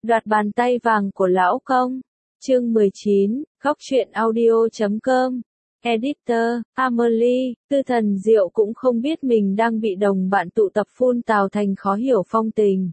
Đoạt bàn tay vàng của lão công. Chương 19, Góc truyện audio.com. Editor, Amelie, Tư Thần Diệu cũng không biết mình đang bị đồng bạn tụ tập phun Tào Thành khó hiểu phong tình.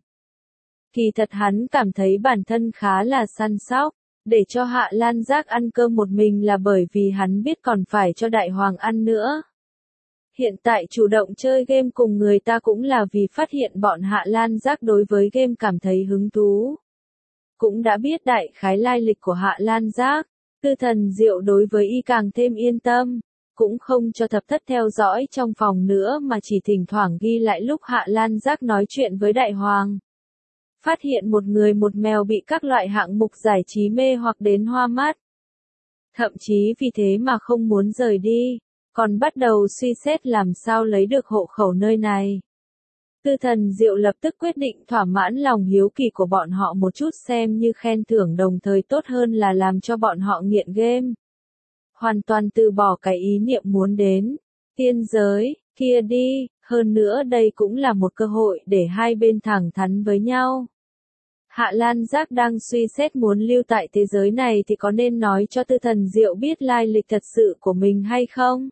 Kỳ thật hắn cảm thấy bản thân khá là săn sóc, để cho Hạ Lan Giác ăn cơm một mình là bởi vì hắn biết còn phải cho Đại Hoàng ăn nữa. Hiện tại chủ động chơi game cùng người ta cũng là vì phát hiện bọn Hạ Lan Giác đối với game cảm thấy hứng thú. Cũng đã biết đại khái lai lịch của Hạ Lan Giác, Tư Thần Diệu đối với y càng thêm yên tâm, cũng không cho thập thất theo dõi trong phòng nữa mà chỉ thỉnh thoảng ghi lại lúc Hạ Lan Giác nói chuyện với Đại Hoàng. Phát hiện một người một mèo bị các loại hạng mục giải trí mê hoặc đến hoa mắt. Thậm chí vì thế mà không muốn rời đi, còn bắt đầu suy xét làm sao lấy được hộ khẩu nơi này. Tư Thần Diệu lập tức quyết định thỏa mãn lòng hiếu kỳ của bọn họ một chút xem như khen thưởng đồng thời tốt hơn là làm cho bọn họ nghiện game. Hoàn toàn từ bỏ cái ý niệm muốn đến tiên giới kia đi, hơn nữa đây cũng là một cơ hội để hai bên thẳng thắn với nhau. Hạ Lan Giác đang suy xét muốn lưu tại thế giới này thì có nên nói cho Tư Thần Diệu biết lai lịch thật sự của mình hay không?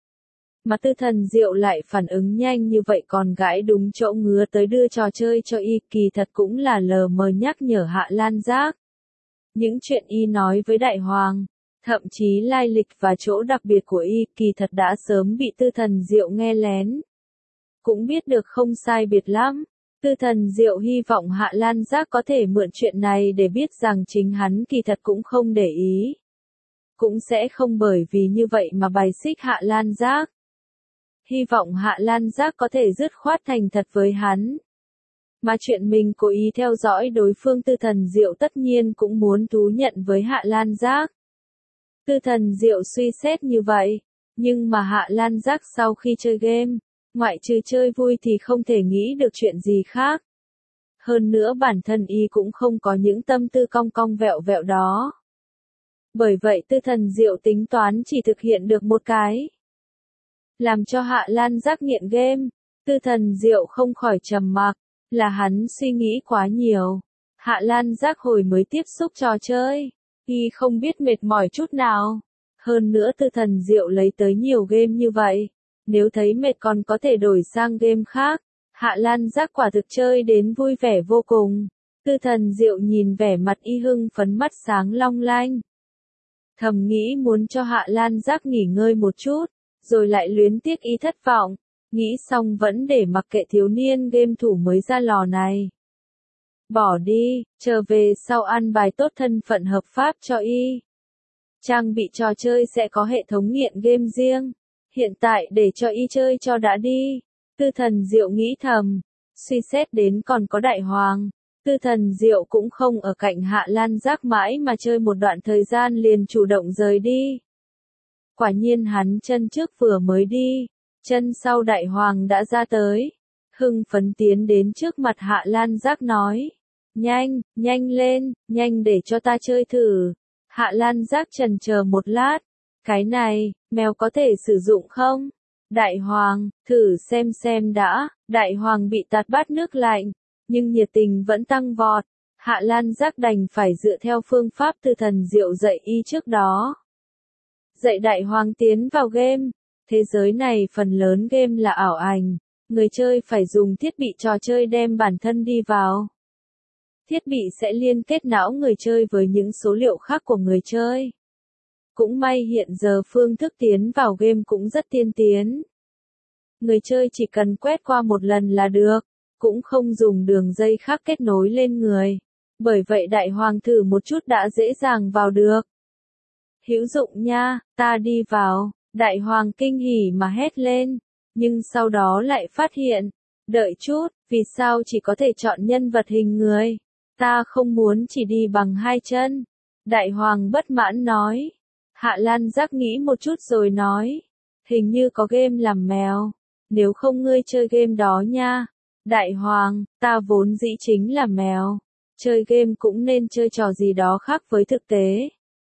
Mà Tư Thần Diệu lại phản ứng nhanh như vậy còn gãi đúng chỗ ngứa tới đưa trò chơi cho y, kỳ thật cũng là lờ mờ nhắc nhở Hạ Lan Giác. Những chuyện y nói với Đại Hoàng, thậm chí lai lịch và chỗ đặc biệt của y kỳ thật đã sớm bị Tư Thần Diệu nghe lén. Cũng biết được không sai biệt lắm. Tư Thần Diệu hy vọng Hạ Lan Giác có thể mượn chuyện này để biết rằng chính hắn kỳ thật cũng không để ý. Cũng sẽ không bởi vì như vậy mà bài xích Hạ Lan Giác. Hy vọng Hạ Lan Giác có thể dứt khoát thành thật với hắn. Mà chuyện mình cố ý theo dõi đối phương Tư Thần Diệu tất nhiên cũng muốn thú nhận với Hạ Lan Giác. Tư Thần Diệu suy xét như vậy, nhưng mà Hạ Lan Giác sau khi chơi game, ngoại trừ chơi vui thì không thể nghĩ được chuyện gì khác. Hơn nữa bản thân y cũng không có những tâm tư cong cong vẹo vẹo đó. Bởi vậy Tư Thần Diệu tính toán chỉ thực hiện được một cái. Làm cho Hạ Lan Giác nghiện game, Tư Thần Diệu không khỏi trầm mặc, là hắn suy nghĩ quá nhiều. Hạ Lan Giác hồi mới tiếp xúc trò chơi, y không biết mệt mỏi chút nào. Hơn nữa Tư Thần Diệu lấy tới nhiều game như vậy, nếu thấy mệt còn có thể đổi sang game khác. Hạ Lan Giác quả thực chơi đến vui vẻ vô cùng. Tư Thần Diệu nhìn vẻ mặt y hưng phấn mắt sáng long lanh. Thầm nghĩ muốn cho Hạ Lan Giác nghỉ ngơi một chút, rồi lại luyến tiếc y thất vọng. Nghĩ xong vẫn để mặc kệ thiếu niên game thủ mới ra lò này. Bỏ đi, trở về sau ăn bài tốt thân phận hợp pháp cho y. Trang bị trò chơi sẽ có hệ thống nghiện game riêng. Hiện tại để cho y chơi cho đã đi. Tư Thần Diệu nghĩ thầm. Suy xét đến còn có Đại Hoàng. Tư Thần Diệu cũng không ở cạnh Hạ Lan Giác mãi mà chơi một đoạn thời gian liền chủ động rời đi. Quả nhiên hắn chân trước vừa mới đi, chân sau Đại Hoàng đã ra tới. Hưng phấn tiến đến trước mặt Hạ Lan Giác nói. Nhanh, nhanh lên, nhanh để cho ta chơi thử. Hạ Lan Giác chần chờ một lát. Cái này, mèo có thể sử dụng không? Đại Hoàng, thử xem đã. Đại Hoàng bị tạt bát nước lạnh, nhưng nhiệt tình vẫn tăng vọt. Hạ Lan Giác đành phải dựa theo phương pháp Tư Thần Diệu dạy y trước đó. Dạy Đại Hoàng tiến vào game. Thế giới này phần lớn game là ảo ảnh. Người chơi phải dùng thiết bị trò chơi đem bản thân đi vào. Thiết bị sẽ liên kết não người chơi với những số liệu khác của người chơi. Cũng may hiện giờ phương thức tiến vào game cũng rất tiên tiến. Người chơi chỉ cần quét qua một lần là được, cũng không dùng đường dây khác kết nối lên người. Bởi vậy Đại Hoàng thử một chút đã dễ dàng vào được. Hữu dụng nha, ta đi vào. Đại Hoàng kinh hỉ mà hét lên, nhưng sau đó lại phát hiện, đợi chút, vì sao chỉ có thể chọn nhân vật hình người? Ta không muốn chỉ đi bằng hai chân. Đại Hoàng bất mãn nói. Hạ Lan Giác nghĩ một chút rồi nói, hình như có game làm mèo, nếu không ngươi chơi game đó nha. Đại Hoàng, ta vốn dĩ chính là mèo, chơi game cũng nên chơi trò gì đó khác với thực tế.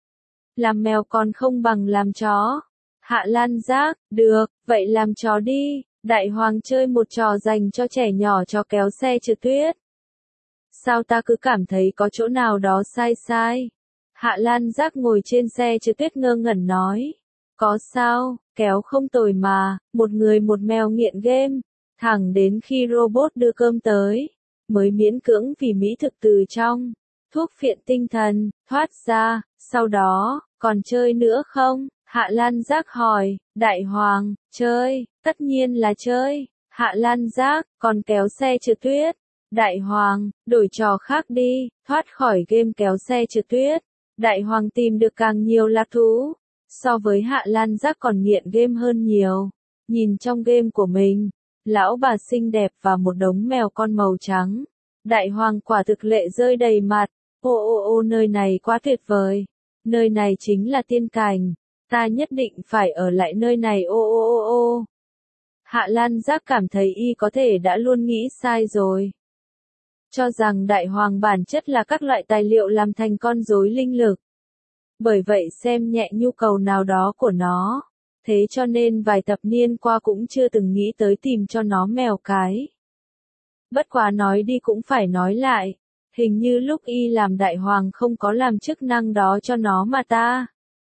Làm mèo còn không bằng làm chó. Hạ Lan Giác, được, vậy làm chó đi. Đại Hoàng chơi một trò dành cho trẻ nhỏ, trò kéo xe trượt tuyết. Sao ta cứ cảm thấy có chỗ nào đó sai sai? Hạ Lan Giác ngồi trên xe trượt tuyết ngơ ngẩn nói. Có sao, kéo không tồi mà, một người một mèo nghiện game. Thẳng đến khi robot đưa cơm tới, mới miễn cưỡng vì mỹ thực từ trong thuốc phiện tinh thần, thoát ra, sau đó, còn chơi nữa không? Hạ Lan Giác hỏi, Đại Hoàng, chơi, tất nhiên là chơi. Hạ Lan Giác, còn kéo xe trượt tuyết. Đại Hoàng, đổi trò khác đi, thoát khỏi game kéo xe trượt tuyết. Đại Hoàng tìm được càng nhiều lạc thú. So với Hạ Lan Giác còn nghiện game hơn nhiều. Nhìn trong game của mình, lão bà xinh đẹp và một đống mèo con màu trắng. Đại Hoàng quả thực lệ rơi đầy mặt. Ô, nơi này quá tuyệt vời. Nơi này chính là tiên cảnh. Ta nhất định phải ở lại nơi này ô. Hạ Lan Giác cảm thấy y có thể đã luôn nghĩ sai rồi. Cho rằng Đại Hoàng bản chất là các loại tài liệu làm thành con rối linh lực. Bởi vậy xem nhẹ nhu cầu nào đó của nó. Thế cho nên vài thập niên qua cũng chưa từng nghĩ tới tìm cho nó mèo cái. Bất quá nói đi cũng phải nói lại. Hình như lúc y làm Đại Hoàng không có làm chức năng đó cho nó mà ta.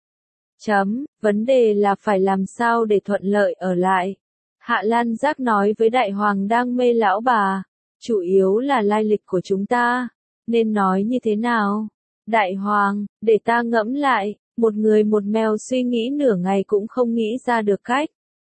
Vấn đề là phải làm sao để thuận lợi ở lại. Hạ Lan Giác nói với Đại Hoàng đang mê lão bà. Chủ yếu là lai lịch của chúng ta. Nên nói như thế nào? Đại Hoàng, để ta ngẫm lại. Một người một mèo suy nghĩ nửa ngày cũng không nghĩ ra được cách.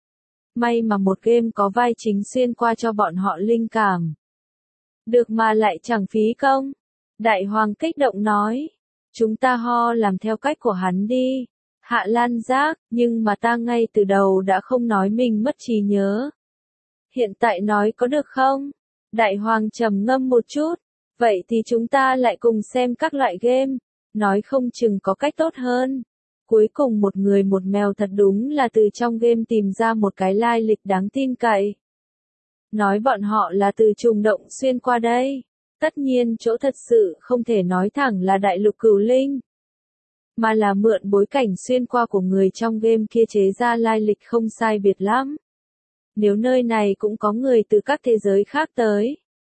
May mà một game có vai chính xuyên qua cho bọn họ linh cảm. Được mà lại chẳng phí công. Đại Hoàng kích động nói. Chúng ta làm theo cách của hắn đi. Hạ Lan Giác, nhưng mà ta ngay từ đầu đã không nói mình mất trí nhớ. Hiện tại nói có được không? Đại Hoàng trầm ngâm một chút. Vậy thì chúng ta lại cùng xem các loại game. Nói không chừng có cách tốt hơn. Cuối cùng một người một mèo thật đúng là từ trong game tìm ra một cái lai lịch đáng tin cậy. Nói bọn họ là từ trùng động xuyên qua đây. Tất nhiên chỗ thật sự không thể nói thẳng là đại lục cửu linh. Mà là mượn bối cảnh xuyên qua của người trong game kia chế ra lai lịch không sai biệt lắm. Nếu nơi này cũng có người từ các thế giới khác tới.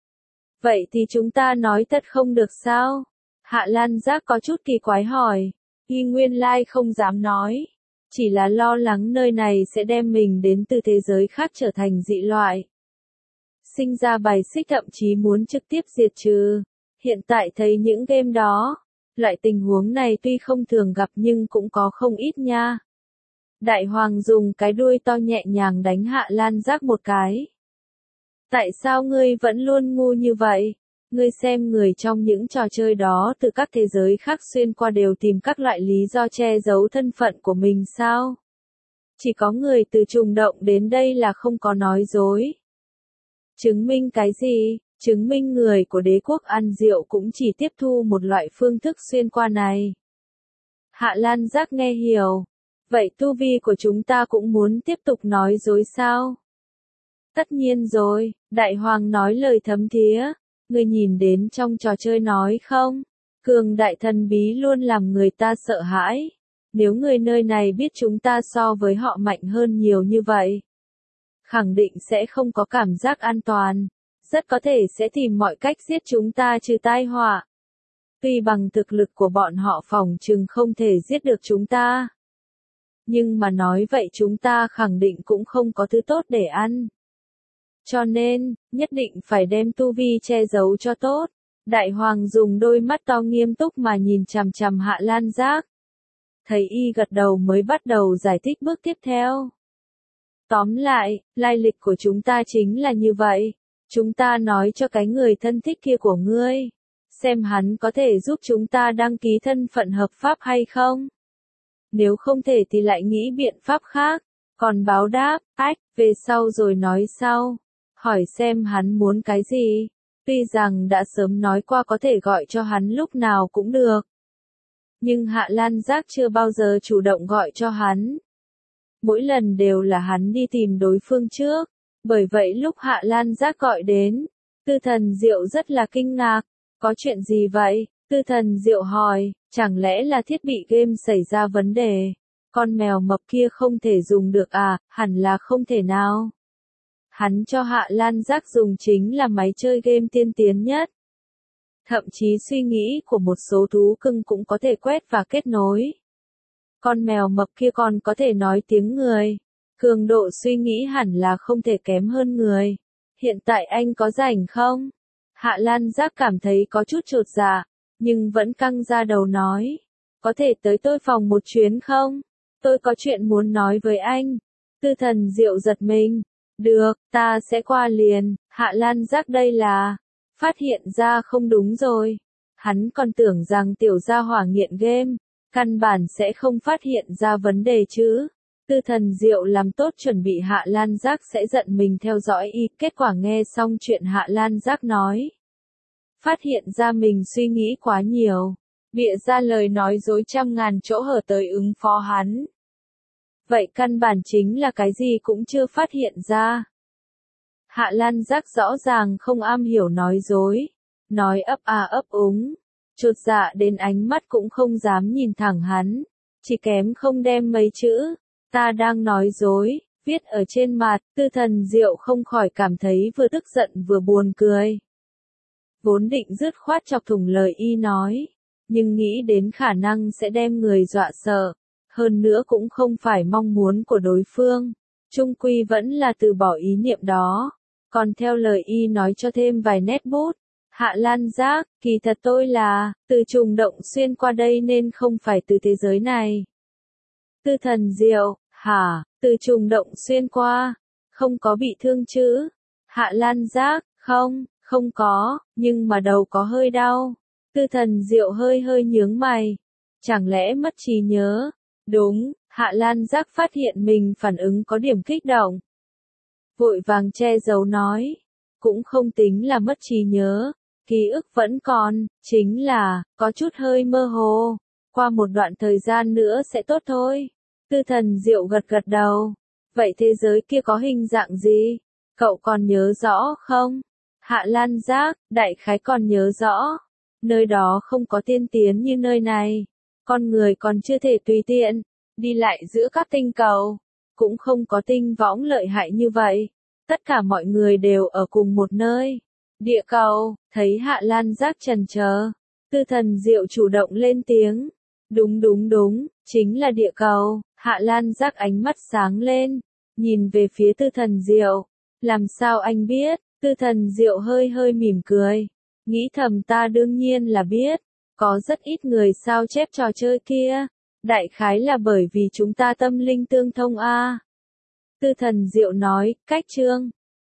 Vậy thì chúng ta nói thật không được sao? Hạ Lan Giác có chút kỳ quái hỏi. Y nguyên lai không dám nói. Chỉ là lo lắng nơi này sẽ đem mình đến từ thế giới khác trở thành dị loại. Sinh ra bài xích thậm chí muốn trực tiếp diệt trừ. Hiện tại thấy những game đó. Loại tình huống này tuy không thường gặp nhưng cũng có không ít nha. Đại Hoàng dùng cái đuôi to nhẹ nhàng đánh Hạ Lan Giác một cái. Tại sao ngươi vẫn luôn ngu như vậy? Ngươi xem người trong những trò chơi đó từ các thế giới khác xuyên qua đều tìm các loại lý do che giấu thân phận của mình sao? Chỉ có người từ trùng động đến đây là không có nói dối. Chứng minh cái gì? Chứng minh người của đế quốc ăn rượu cũng chỉ tiếp thu một loại phương thức xuyên qua này. Hạ Lan Giác nghe hiểu. Vậy tu vi của chúng ta cũng muốn tiếp tục nói dối sao? Tất nhiên rồi, Đại Hoàng nói lời thấm thía. Người nhìn đến trong trò chơi nói không? Cường đại thần bí luôn làm người ta sợ hãi. Nếu người nơi này biết chúng ta so với họ mạnh hơn nhiều như vậy, khẳng định sẽ không có cảm giác an toàn. Rất có thể sẽ tìm mọi cách giết chúng ta trừ tai họa. Tuy bằng thực lực của bọn họ phỏng chừng không thể giết được chúng ta. Nhưng mà nói vậy chúng ta khẳng định cũng không có thứ tốt để ăn. Cho nên, nhất định phải đem tu vi che giấu cho tốt. Đại Hoàng dùng đôi mắt to nghiêm túc mà nhìn chằm chằm Hạ Lan Giác. Thấy y gật đầu mới bắt đầu giải thích bước tiếp theo. Tóm lại, lai lịch của chúng ta chính là như vậy. Chúng ta nói cho cái người thân thích kia của ngươi. Xem hắn có thể giúp chúng ta đăng ký thân phận hợp pháp hay không. Nếu không thể thì lại nghĩ biện pháp khác. Còn báo đáp, về sau rồi nói sau. Hỏi xem hắn muốn cái gì. Tuy rằng đã sớm nói qua có thể gọi cho hắn lúc nào cũng được. Nhưng Hạ Lan Giác chưa bao giờ chủ động gọi cho hắn. Mỗi lần đều là hắn đi tìm đối phương trước. Bởi vậy lúc Hạ Lan Giác gọi đến, Tư Thần Diệu rất là kinh ngạc. Có chuyện gì vậy? Tư Thần Diệu hỏi, chẳng lẽ là thiết bị game xảy ra vấn đề? Con mèo mập kia không thể dùng được à? Hẳn là không thể nào. Hắn cho Hạ Lan Giác dùng chính là máy chơi game tiên tiến nhất. Thậm chí suy nghĩ của một số thú cưng cũng có thể quét và kết nối. Con mèo mập kia còn có thể nói tiếng người. Cường độ suy nghĩ hẳn là không thể kém hơn người. Hiện tại anh có rảnh không? Hạ Lan Giác cảm thấy có chút chột dạ, nhưng vẫn căng ra đầu nói. Có thể tới tôi phòng một chuyến không? Tôi có chuyện muốn nói với anh. Tư Thần Diệu giật mình. Được, ta sẽ qua liền. Hạ Lan Giác đây là phát hiện ra không đúng rồi. Hắn còn tưởng rằng tiểu gia hỏa nghiện game, căn bản sẽ không phát hiện ra vấn đề chứ. Tư Thần Diệu làm tốt chuẩn bị Hạ Lan Giác sẽ giận mình theo dõi y, kết quả nghe xong chuyện Hạ Lan Giác nói. Phát hiện ra mình suy nghĩ quá nhiều, bịa ra lời nói dối trăm ngàn chỗ hở tới ứng phó hắn. Vậy căn bản chính là cái gì cũng chưa phát hiện ra. Hạ Lan Giác rõ ràng không am hiểu nói dối, nói ấp a ấp úng, chột dạ đến ánh mắt cũng không dám nhìn thẳng hắn, chỉ kém không đem mấy chữ ta đang nói dối viết ở trên mặt. Tư Thần Diệu không khỏi cảm thấy vừa tức giận vừa buồn cười. Vốn định dứt khoát chọc thủng lời y nói, nhưng nghĩ đến khả năng sẽ đem người dọa sợ, hơn nữa cũng không phải mong muốn của đối phương, chung quy vẫn là từ bỏ ý niệm đó. Còn theo lời y nói cho thêm vài nét bút. Hạ Lan Giác, kỳ thật tôi là từ trùng động xuyên qua đây nên không phải từ thế giới này. Tư Thần Diệu, hả, từ trùng động xuyên qua, không có bị thương chứ? Hạ Lan Giác, không có, nhưng mà đầu có hơi đau. Tư Thần Diệu hơi hơi nhướng mày. Chẳng lẽ mất trí nhớ? Đúng, Hạ Lan Giác phát hiện mình phản ứng có điểm kích động. Vội vàng che giấu nói, cũng không tính là mất trí nhớ, ký ức vẫn còn, chính là, có chút hơi mơ hồ, qua một đoạn thời gian nữa sẽ tốt thôi. Tư Thần Diệu gật gật đầu, vậy thế giới kia có hình dạng gì? Cậu còn nhớ rõ không? Hạ Lan Giác, đại khái còn nhớ rõ, nơi đó không có tiên tiến như nơi này, con người còn chưa thể tùy tiện đi lại giữa các tinh cầu. Cũng không có tinh võng lợi hại như vậy. Tất cả mọi người đều ở cùng một nơi. Địa cầu, thấy Hạ Lan Giác chần chờ. Tư Thần Diệu chủ động lên tiếng. Đúng, chính là địa cầu. Hạ Lan Giác ánh mắt sáng lên, nhìn về phía Tư Thần Diệu. Làm sao anh biết? Tư Thần Diệu hơi hơi mỉm cười. Nghĩ thầm ta đương nhiên là biết. Có rất ít người sao chép trò chơi kia. Đại khái là bởi vì chúng ta tâm linh tương thông a. Tư Thần Diệu nói, cách chương